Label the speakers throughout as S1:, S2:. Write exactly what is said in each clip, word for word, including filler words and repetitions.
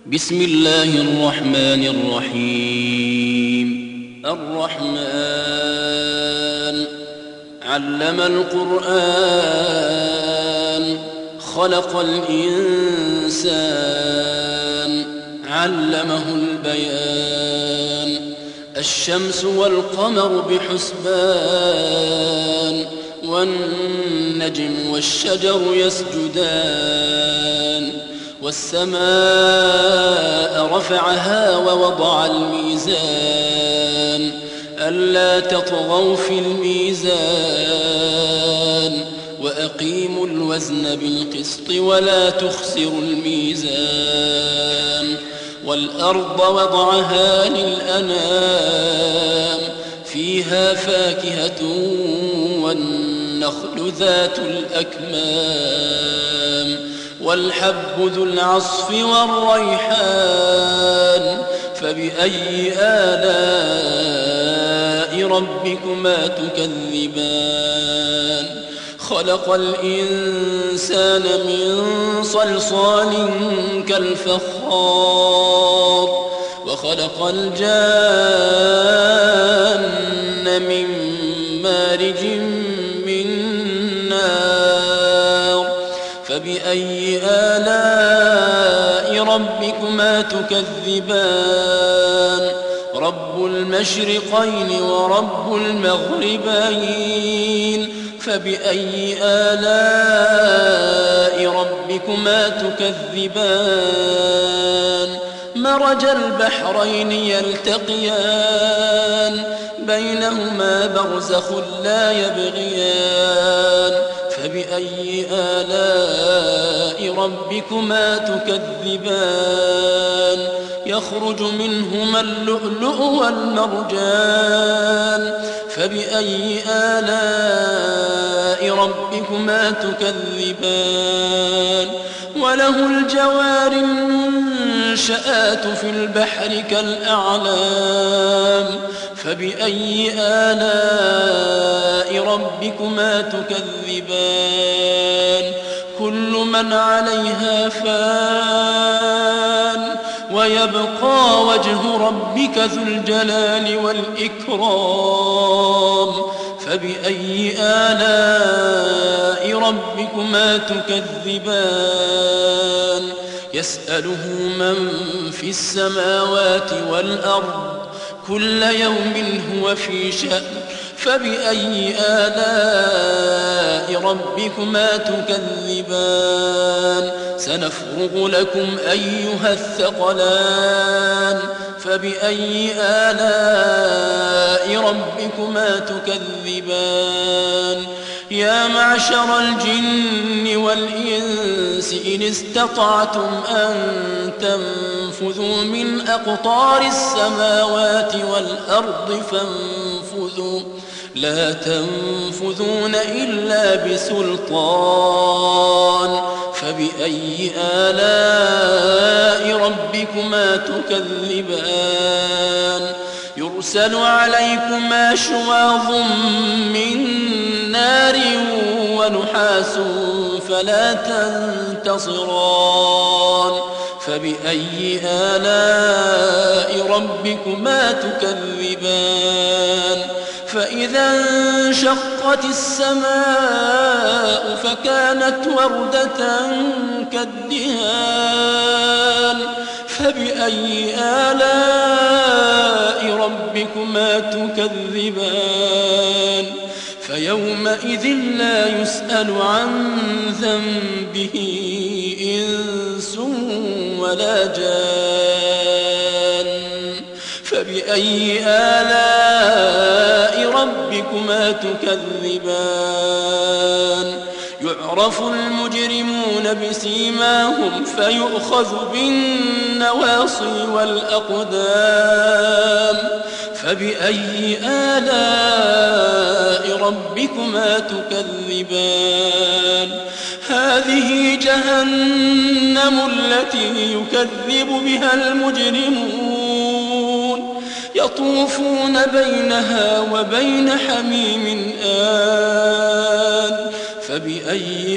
S1: بسم الله الرحمن الرحيم. الرحمن علم القرآن خلق الإنسان علمه البيان. الشمس والقمر بحسبان والنجم والشجر يسجدان. والسماء رفعها ووضع الميزان ألا تطغوا في الميزان وأقيموا الوزن بالقسط ولا تخسروا الميزان. والأرض وضعها للأنام فيها فاكهة والنخل ذات الأكمام والحب ذو العصف والريحان. فبأي آلاء ربكما تكذبان. خلق الإنسان من صلصال كالفخار وخلق الجان من مارج من نار. فبأي آلاء ربكما تكذبان. رب المشرقين ورب المغربين. فبأي آلاء ربكما تكذبان. مرج البحرين يلتقيان بينهما برزخ لا يبغيان. فبأي آلاء ربكما تكذبان. يخرج منهما اللؤلؤ والمرجان. فبأي آلاء ربكما تكذبان. وله الجوار المنشآت في البحر كالأعلام. فبأي آلاء ربكما تكذبان. كل من عليها فان ويبقى وجه ربك ذو الجلال والإكرام. فبأي آلاء ربكما تكذبان. يسأله من في السماوات والأرض كل يوم هو في شأن. فبأي آلاء ربكما تكذبان. سنفرغ لكم أيها الثقلان. فبأي آلاء ربكما تكذبان. يا معشر الجن والإنس إن استطعتم أن تنفذوا من أقطار السماوات والأرض فانفذوا لا تنفذون إلا بسلطان. فبأي آلاء ربكما تكذبان. يرسل عليكما شواظ من نار ونحاس فلا تنتصران. فبأي آلاء ربكما تكذبان. فإذا انشقت السماء فكانت وردة كالدهان. فبأي آلاء ربكما تكذبان. فيومئذ لا يسأل عن ذنبه إنس ولا جان. فبأي آلاء ربكما تكذبان. يعرف المجرمون بسيماهم فيؤخذ بالنواصي والأقدام. فبأي آلاء ربكما تكذبان. هذه جهنم التي يكذب بها المجرمون يطوفون بينها وبين حميم آن. فبأي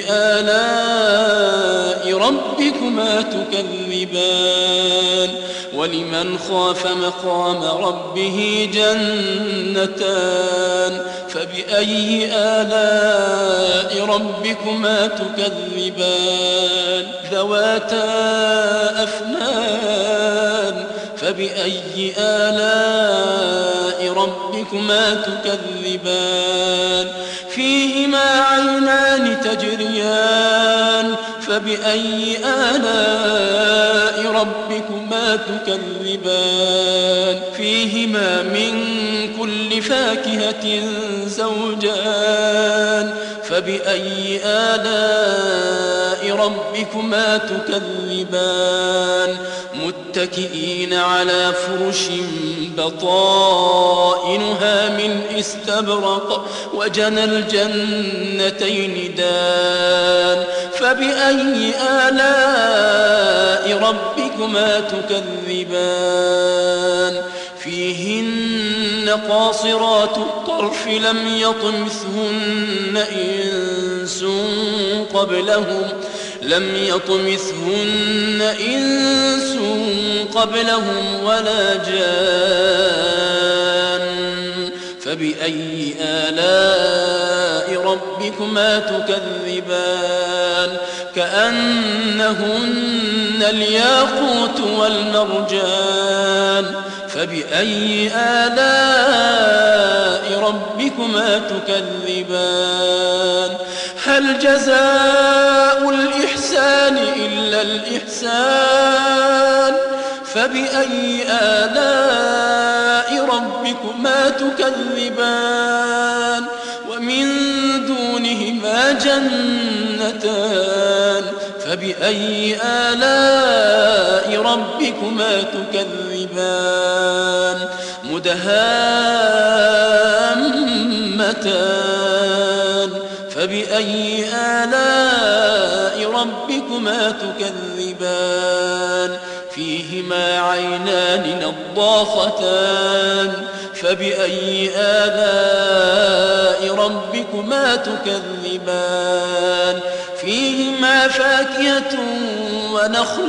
S1: آلاء ربكما تكذبان ولمن خاف مقام ربه جنتان فبأي آلاء ربكما تكذبان ذواتا أفنان فبأي آلاء ربكما تكذبان فيهما عينان تجريان فبأي آلاء ربكما تكذبان فيهما من كل فاكهة زوجان فبأي آلاء ربكما تكذبان متكئين على فرش بطائنها من استبرق وجنى الجنتين دان فبأي آلاء ربكما تكذبان فيهن قاصرات الطرف لم يطمثهن إنس قبلهم لم يطمثهن إنس قبلهم ولا جان فبأي آلاء ربكما تكذبان كأنهن الياقوت والمرجان فبأي آلاء ربكما تكذبان هل جزاء الإحسان إلا الإحسان فبأي آلاء ربكما تكذبان ومن دونهما جنتان فبأي آلاء ربكما تكذبان مدهامتان فبأي آلاء ربكما تكذبان فيهما عينان نضاختان فبأي آلاء ربكما تكذبان فيهما فاكهة ونخل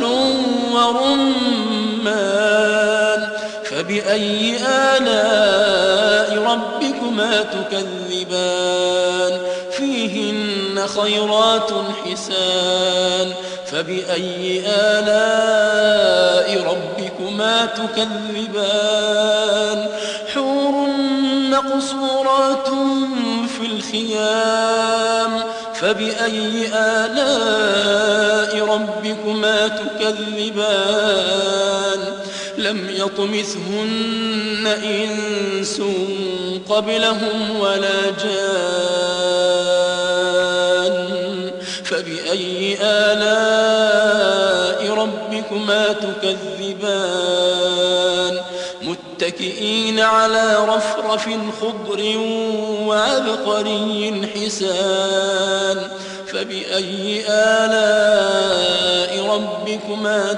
S1: ورمان فبأي آلاء ربكما تكذبان فيهن خيرات حسان فبأي آلاء ربكما تكذبان حور مقصورات في الخيام فبأي آلاء ربكما تكذبان لم يطمثهن إنس قبلهم ولا جان فبأي آلاء ربكما تكذبان متكئين على رفرف خضر وعبقري حسان فبأي آلاء ربكما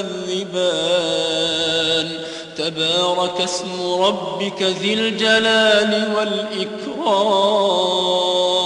S1: تكذبان تبارك اسم ربك ذي الجلال والإكرام